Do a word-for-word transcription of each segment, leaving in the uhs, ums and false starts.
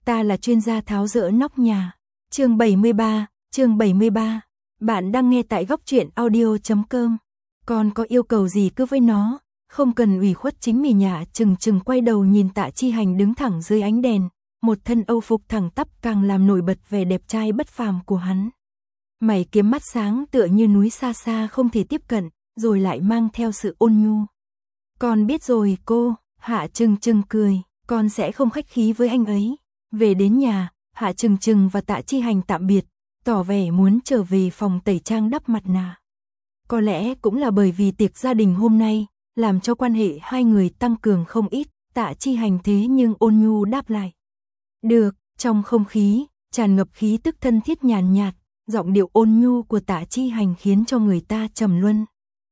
ta là chuyên gia tháo dỡ nóc nhà. Chương bảy mươi ba, chương bảy mươi ba. Bạn đang nghe tại góc truyện audio chấm com. Con có yêu cầu gì cứ với nó, không cần ủy khuất chính mình. Nhã chừng chừng quay đầu nhìn Tạ Chi Hành đứng thẳng dưới ánh đèn, một thân âu phục thẳng tắp càng làm nổi bật vẻ đẹp trai bất phàm của hắn. Mày kiếm mắt sáng tựa như núi xa xa không thể tiếp cận, rồi lại mang theo sự ôn nhu. Con biết rồi cô, Hạ Trừng Trừng cười, con sẽ không khách khí với anh ấy. Về đến nhà, Hạ Trừng Trừng và Tạ Chi Hành tạm biệt, tỏ vẻ muốn trở về phòng tẩy trang đắp mặt nạ. Có lẽ cũng là bởi vì tiệc gia đình hôm nay, làm cho quan hệ hai người tăng cường không ít. Tạ Chi Hành thế nhưng ôn nhu đáp lại. Được, trong không khí, tràn ngập khí tức thân thiết nhàn nhạt, giọng điệu ôn nhu của Tạ Chi Hành khiến cho người ta trầm luân.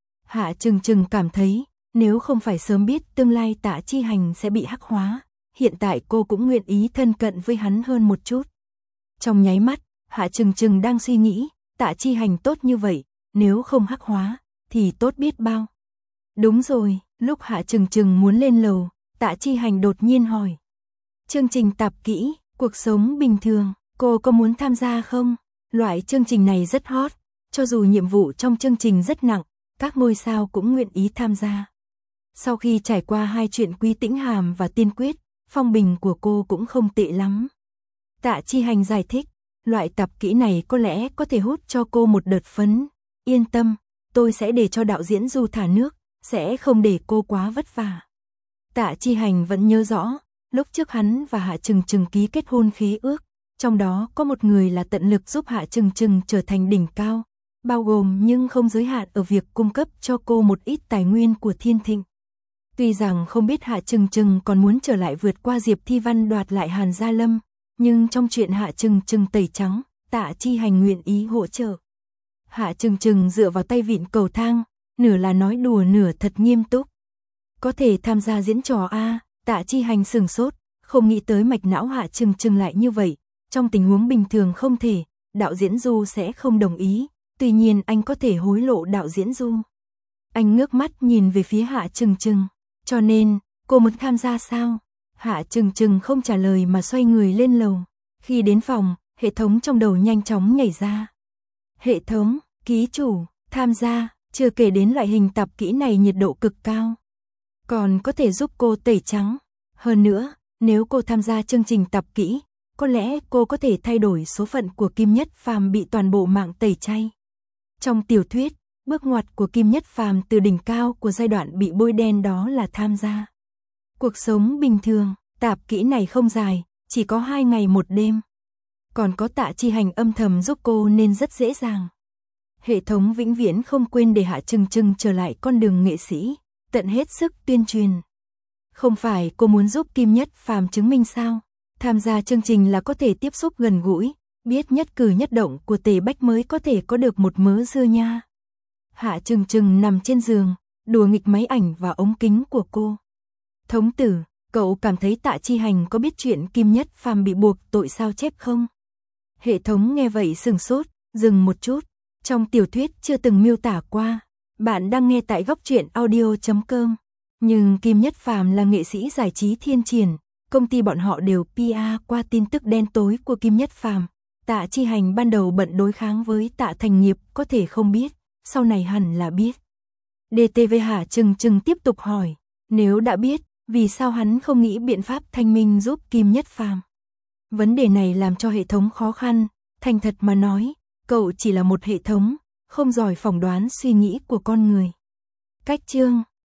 Hạ Trừng Trừng cảm thấy, nếu không phải sớm biết tương lai Tạ Chi Hành sẽ bị hắc hóa, hiện tại cô cũng nguyện ý thân cận với hắn hơn một chút. Trong nháy mắt, Hạ Trừng Trừng đang suy nghĩ, Tạ Chi Hành tốt như vậy, nếu không hắc hóa, thì tốt biết bao. Đúng rồi, lúc Hạ Trừng Trừng muốn lên lầu, Tạ Chi Hành đột nhiên hỏi. Chương trình tạp kỹ, cuộc sống bình thường, cô có muốn tham gia không? Loại chương trình này rất hot, cho dù nhiệm vụ trong chương trình rất nặng, các ngôi sao cũng nguyện ý tham gia. Sau khi trải qua hai chuyện Quý Tĩnh Hàm và Tiên Quyết, phong bình của cô cũng không tệ lắm. Tạ Chi Hành giải thích, loại tạp kỹ này có lẽ có thể hút cho cô một đợt phấn. Yên tâm, tôi sẽ để cho đạo diễn Du thả nước, sẽ không để cô quá vất vả. Tạ Chi Hành vẫn nhớ rõ, lúc trước hắn và Hạ Trừng Trừng ký kết hôn khế ước, trong đó có một người là tận lực giúp Hạ Trừng Trừng trở thành đỉnh cao, bao gồm nhưng không giới hạn ở việc cung cấp cho cô một ít tài nguyên của Thiên Thịnh. Tuy rằng không biết Hạ Trừng Trừng còn muốn trở lại vượt qua Diệp Thi Văn đoạt lại Hàn Gia Lâm, nhưng trong chuyện Hạ Trừng Trừng tẩy trắng, Tạ Chi Hành nguyện ý hỗ trợ. Hạ Trừng Trừng dựa vào tay vịn cầu thang, nửa là nói đùa nửa thật nghiêm túc. Có thể tham gia diễn trò a? Tạ Chi Hành sừng sốt, không nghĩ tới mạch não Hạ Trừng Trừng lại như vậy. Trong tình huống bình thường không thể, đạo diễn Du sẽ không đồng ý, tuy nhiên anh có thể hối lộ đạo diễn Du. Anh ngước mắt nhìn về phía Hạ Trừng Trừng, cho nên, cô muốn tham gia sao? Hạ Trừng Trừng không trả lời mà xoay người lên lầu. Khi đến phòng, hệ thống trong đầu nhanh chóng nhảy ra. Hệ thống, ký chủ, tham gia, chưa kể đến loại hình tạp kỹ này nhiệt độ cực cao. Còn có thể giúp cô tẩy trắng. Hơn nữa, nếu cô tham gia chương trình tạp kỹ, có lẽ cô có thể thay đổi số phận của Kim Nhất Phàm bị toàn bộ mạng tẩy chay. Trong tiểu thuyết, bước ngoặt của Kim Nhất Phàm từ đỉnh cao của giai đoạn bị bôi đen đó là tham gia cuộc sống bình thường. Tạp kỹ này không dài, chỉ có hai ngày một đêm. Còn có Tạ Chi Hành âm thầm giúp cô nên rất dễ dàng. Hệ thống vĩnh viễn không quên để Hạ Trừng Trừng trở lại con đường nghệ sĩ, tận hết sức tuyên truyền. Không phải cô muốn giúp Kim Nhất Phàm chứng minh sao? Tham gia chương trình là có thể tiếp xúc gần gũi, biết nhất cử nhất động của Tề Bách mới có thể có được một mớ dưa nha. Hạ Trừng Trừng nằm trên giường, đùa nghịch máy ảnh và ống kính của cô. Thống tử, cậu cảm thấy Tạ Chi Hành có biết chuyện Kim Nhất Phàm bị buộc tội sao chép không? Hệ thống nghe vậy sừng sốt, dừng một chút. Trong tiểu thuyết chưa từng miêu tả qua. Bạn đang nghe tại góc truyện audio chấm com. Nhưng Kim Nhất Phàm là nghệ sĩ giải trí thiên triển, công ty bọn họ đều pê e qua tin tức đen tối của Kim Nhất Phàm. Tạ Chi Hành ban đầu bận đối kháng với Tạ Thành Nghiệp có thể không biết, sau này hẳn là biết. đê tê vê Hạ Trừng Trừng tiếp tục hỏi, nếu đã biết, vì sao hắn không nghĩ biện pháp thanh minh giúp Kim Nhất Phàm? Vấn đề này làm cho hệ thống khó khăn, thành thật mà nói, cậu chỉ là một hệ thống, không giỏi phỏng đoán suy nghĩ của con người. Cách chương